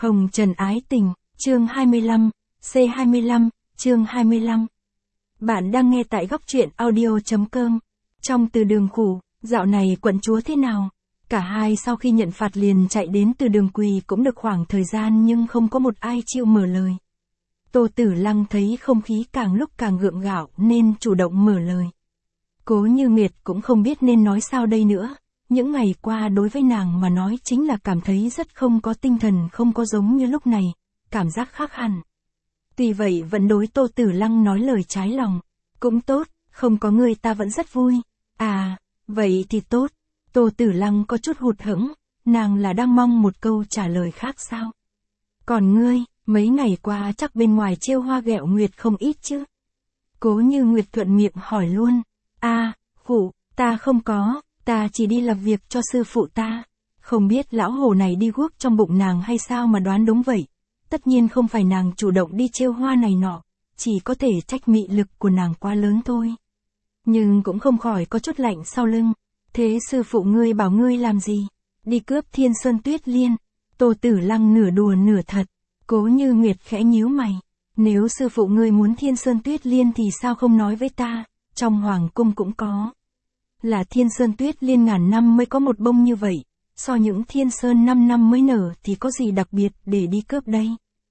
Hồng Trần ái tình, chương 25, C25, chương 25. Bạn đang nghe tại góc truyện audio.com. Trong từ đường khủ, dạo này quận chúa thế nào? Cả hai sau khi nhận phạt liền chạy đến từ đường quỳ cũng được khoảng thời gian nhưng không có một ai chịu mở lời. Tô Tử Lăng thấy không khí càng lúc càng gượng gạo nên chủ động mở lời. Cố Như Nguyệt cũng không biết nên nói sao đây nữa. Những ngày qua đối với nàng mà nói chính là cảm thấy rất không có tinh thần, không có giống như lúc này, cảm giác khác hẳn. Tuy vậy vẫn đối Tô Tử Lăng nói lời trái lòng. Cũng tốt, không có ngươi ta vẫn rất vui. À, vậy thì tốt. Tô Tử Lăng có chút hụt hẫng, nàng là đang mong một câu trả lời khác sao? Còn ngươi, mấy ngày qua chắc bên ngoài trêu hoa ghẹo nguyệt không ít chứ? Cố Như Nguyệt thuận miệng hỏi luôn. À, phụ, ta không có. Ta chỉ đi làm việc cho sư phụ ta. Không biết lão hồ này đi guốc trong bụng nàng hay sao mà đoán đúng vậy. Tất nhiên không phải nàng chủ động đi trêu hoa này nọ, chỉ có thể trách mị lực của nàng quá lớn thôi. Nhưng cũng không khỏi có chút lạnh sau lưng. Thế sư phụ ngươi bảo ngươi làm gì? Đi cướp Thiên Sơn Tuyết Liên. Tô Tử Lăng nửa đùa nửa thật. Cố Như Nguyệt khẽ nhíu mày. Nếu sư phụ ngươi muốn Thiên Sơn Tuyết Liên thì sao không nói với ta? Trong hoàng cung cũng có. Là Thiên Sơn Tuyết Liên ngàn năm mới có một bông như vậy, so những Thiên Sơn 5 năm mới nở thì có gì đặc biệt để đi cướp đây?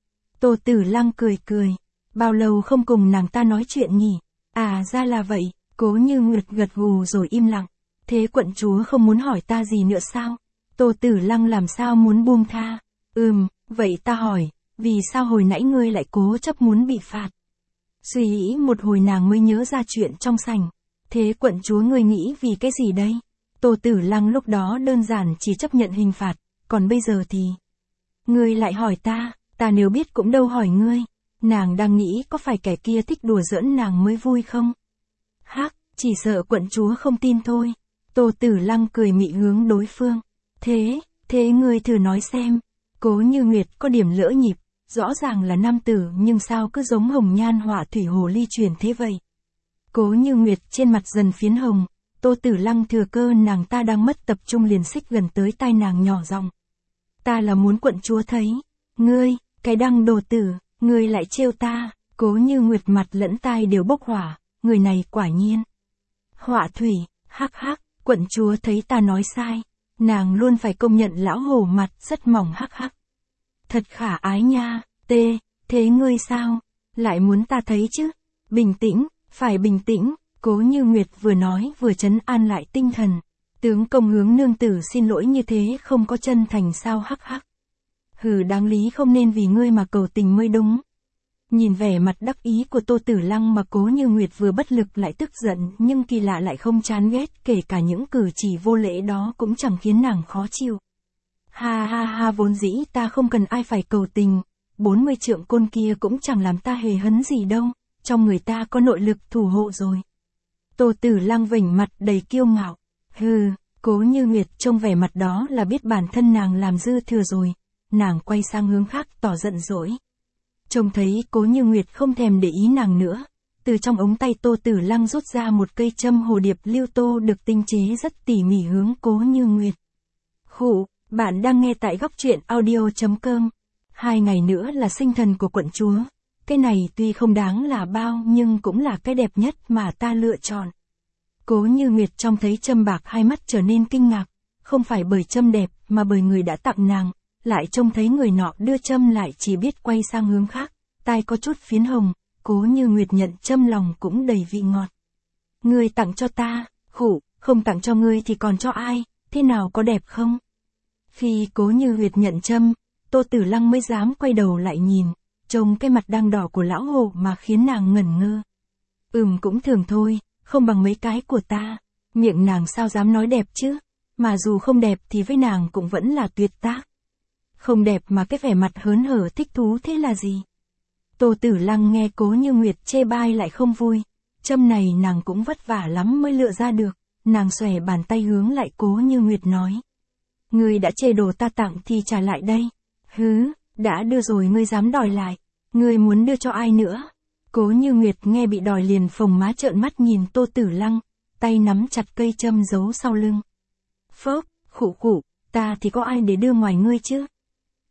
Tô Tử Lăng cười cười, bao lâu không cùng nàng ta nói chuyện nhỉ? À ra là vậy, Cố Như Nguyệt gật gù rồi im lặng. Thế quận chúa không muốn hỏi ta gì nữa sao? Tô Tử Lăng làm sao muốn buông tha? Vậy ta hỏi, vì sao hồi nãy ngươi lại cố chấp muốn bị phạt? Suy nghĩ một hồi nàng mới nhớ ra chuyện trong sảnh. Thế quận chúa ngươi nghĩ vì cái gì đây? Tô Tử Lăng lúc đó đơn giản chỉ chấp nhận hình phạt, còn bây giờ thì... Ngươi lại hỏi ta nếu biết cũng đâu hỏi ngươi. Nàng đang nghĩ có phải kẻ kia thích đùa giỡn nàng mới vui không? Hắc, chỉ sợ quận chúa không tin thôi. Tô Tử Lăng cười mị hướng đối phương. Thế ngươi thử nói xem. Cố Như Nguyệt có điểm lỡ nhịp, rõ ràng là nam tử nhưng sao cứ giống hồng nhan họa thủy hồ ly chuyển thế vậy? Cố Như Nguyệt trên mặt dần phiến hồng, Tô Tử Lăng thừa cơ nàng ta đang mất tập trung liền xích gần tới tai nàng nhỏ giọng. Ta là muốn quận chúa thấy. Ngươi, cái đăng đồ tử, ngươi lại trêu ta. Cố Như Nguyệt mặt lẫn tai đều bốc hỏa, người này quả nhiên. Họa thủy, hắc hắc, quận chúa thấy ta nói sai. Nàng luôn phải công nhận lão hổ mặt rất mỏng hắc hắc. Thật khả ái nha, thế ngươi sao? Lại muốn ta thấy chứ? Bình tĩnh. Phải bình tĩnh, Cố Như Nguyệt vừa nói vừa trấn an lại tinh thần. Tướng công hướng nương tử xin lỗi như thế không có chân thành sao hắc hắc. Hừ, đáng lý không nên vì ngươi mà cầu tình mới đúng. Nhìn vẻ mặt đắc ý của Tô Tử Lăng mà Cố Như Nguyệt vừa bất lực lại tức giận nhưng kỳ lạ lại không chán ghét, kể cả những cử chỉ vô lễ đó cũng chẳng khiến nàng khó chịu. Ha, vốn dĩ ta không cần ai phải cầu tình, 40 trượng côn kia cũng chẳng làm ta hề hấn gì đâu. Trong người ta có nội lực thủ hộ rồi. Tô Tử Lăng vểnh mặt đầy kiêu ngạo. Hừ, Cố Như Nguyệt trông vẻ mặt đó là biết bản thân nàng làm dư thừa rồi. Nàng quay sang hướng khác tỏ giận dỗi. Trông thấy Cố Như Nguyệt không thèm để ý nàng nữa. Từ trong ống tay Tô Tử Lăng rút ra một cây châm hồ điệp lưu tô được tinh chế rất tỉ mỉ hướng Cố Như Nguyệt. Khụ, bạn đang nghe tại góc truyện audio.com. 2 ngày nữa là sinh thần của quận chúa. Cái này tuy không đáng là bao nhưng cũng là cái đẹp nhất mà ta lựa chọn. Cố Như Nguyệt trông thấy châm bạc hai mắt trở nên kinh ngạc, không phải bởi châm đẹp mà bởi người đã tặng nàng, lại trông thấy người nọ đưa châm lại chỉ biết quay sang hướng khác, tai có chút phiến hồng, Cố Như Nguyệt nhận châm lòng cũng đầy vị ngọt. Ngươi tặng cho ta, khụ, không tặng cho ngươi thì còn cho ai, thế nào có đẹp không? Khi Cố Như Nguyệt nhận châm, Tô Tử Lăng mới dám quay đầu lại nhìn. Trông cái mặt đang đỏ của lão hồ mà khiến nàng ngẩn ngơ. Cũng thường thôi, không bằng mấy cái của ta. Miệng nàng sao dám nói đẹp chứ? Mà dù không đẹp thì với nàng cũng vẫn là tuyệt tác. Không đẹp mà cái vẻ mặt hớn hở thích thú thế là gì? Tô Tử Lăng nghe Cố Như Nguyệt chê bai lại không vui. Châm này nàng cũng vất vả lắm mới lựa ra được. Nàng xòe bàn tay hướng lại Cố Như Nguyệt nói. Ngươi đã chê đồ ta tặng thì trả lại đây. Hứ, đã đưa rồi ngươi dám đòi lại. Ngươi muốn đưa cho ai nữa? Cố Như Nguyệt nghe bị đòi liền phồng má trợn mắt nhìn Tô Tử Lăng, tay nắm chặt cây châm giấu sau lưng. Phốc, khụ, ta thì có ai để đưa ngoài ngươi chứ?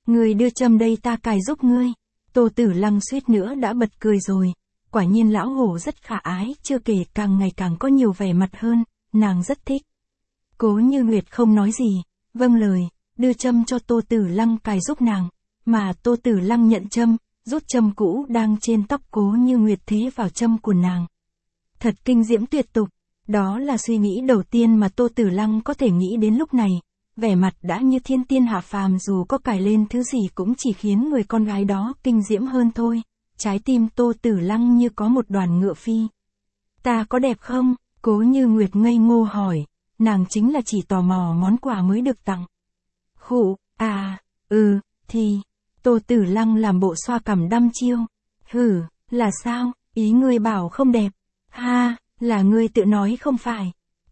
Ngươi đưa châm đây ta cài giúp ngươi. Tô Tử Lăng suýt nữa đã bật cười rồi. Quả nhiên lão hổ rất khả ái, chưa kể càng ngày càng có nhiều vẻ mặt hơn, nàng rất thích. Cố Như Nguyệt không nói gì, vâng lời, đưa châm cho Tô Tử Lăng cài giúp nàng, mà Tô Tử Lăng nhận châm, rút châm cũ đang trên tóc Cố Như Nguyệt thế vào châm của nàng. Thật kinh diễm tuyệt tục, đó là suy nghĩ đầu tiên mà Tô Tử Lăng có thể nghĩ đến lúc này, vẻ mặt đã như thiên tiên hạ phàm, dù có cài lên thứ gì cũng chỉ khiến người con gái đó kinh diễm hơn thôi. Trái tim Tô Tử Lăng như có một đoàn ngựa phi. Ta có đẹp không? Cố Như Nguyệt ngây ngô hỏi, nàng chính là chỉ tò mò món quà mới được tặng. Khụ, thì, Tô Tử Lăng làm bộ xoa cằm đăm chiêu. Hử, là sao, ý ngươi bảo không đẹp? Ha, là ngươi tự nói không phải.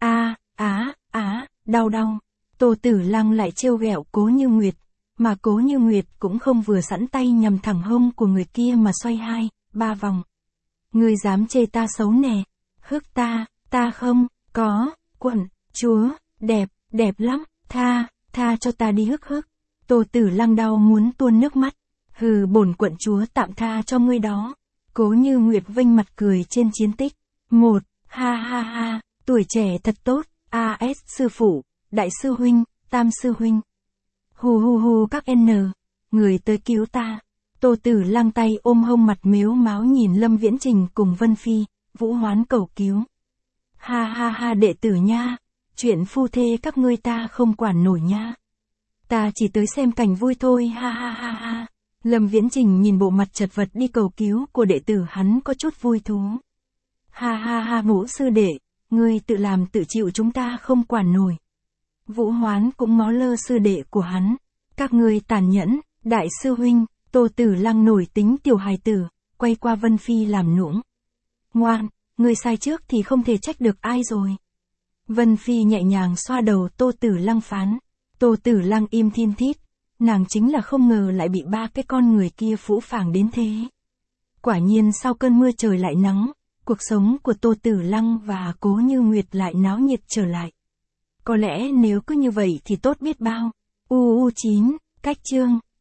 Đau. Tô Tử Lăng lại trêu ghẹo Cố Như Nguyệt, mà Cố Như Nguyệt cũng không vừa sẵn tay nhằm thẳng hông của người kia mà xoay 2-3 vòng. Ngươi dám chê ta xấu nè? Hức ta không, có, quận, chúa, đẹp lắm, tha cho ta đi hức. Tô Tử Lăng đau muốn tuôn nước mắt. Hừ, bổn quận chúa tạm tha cho ngươi đó. Cố Như Nguyệt vênh mặt cười trên chiến tích. Ha, tuổi trẻ thật tốt, sư phụ, đại sư huynh, tam sư huynh. Hù các người tới cứu ta. Tô Tử Lăng tay ôm hông mặt mếu máo nhìn Lâm Viễn Trình cùng Vân Phi, Vũ Hoán cầu cứu. Ha, đệ tử nha, chuyện phu thê các ngươi ta không quản nổi nha. Ta chỉ tới xem cảnh vui thôi, ha. Lâm Viễn Trình nhìn bộ mặt chật vật đi cầu cứu của đệ tử hắn có chút vui thú. Ha, Ngũ sư đệ, ngươi tự làm tự chịu, chúng ta không quản nổi. Vũ Hoán cũng ngó lơ sư đệ của hắn. Các ngươi tàn nhẫn, đại sư huynh. Tô Tử Lăng nổi tính tiểu hài tử, quay qua Vân Phi làm nũng. Ngoan, ngươi sai trước thì không thể trách được ai rồi. Vân Phi nhẹ nhàng xoa đầu Tô Tử Lăng phán. Tô Tử Lăng im thiên thít, nàng chính là không ngờ lại bị ba cái con người kia phũ phàng đến thế. Quả nhiên sau cơn mưa trời lại nắng, cuộc sống của Tô Tử Lăng và Cố Như Nguyệt lại náo nhiệt trở lại. Có lẽ nếu cứ như vậy thì tốt biết bao. 9, cách chương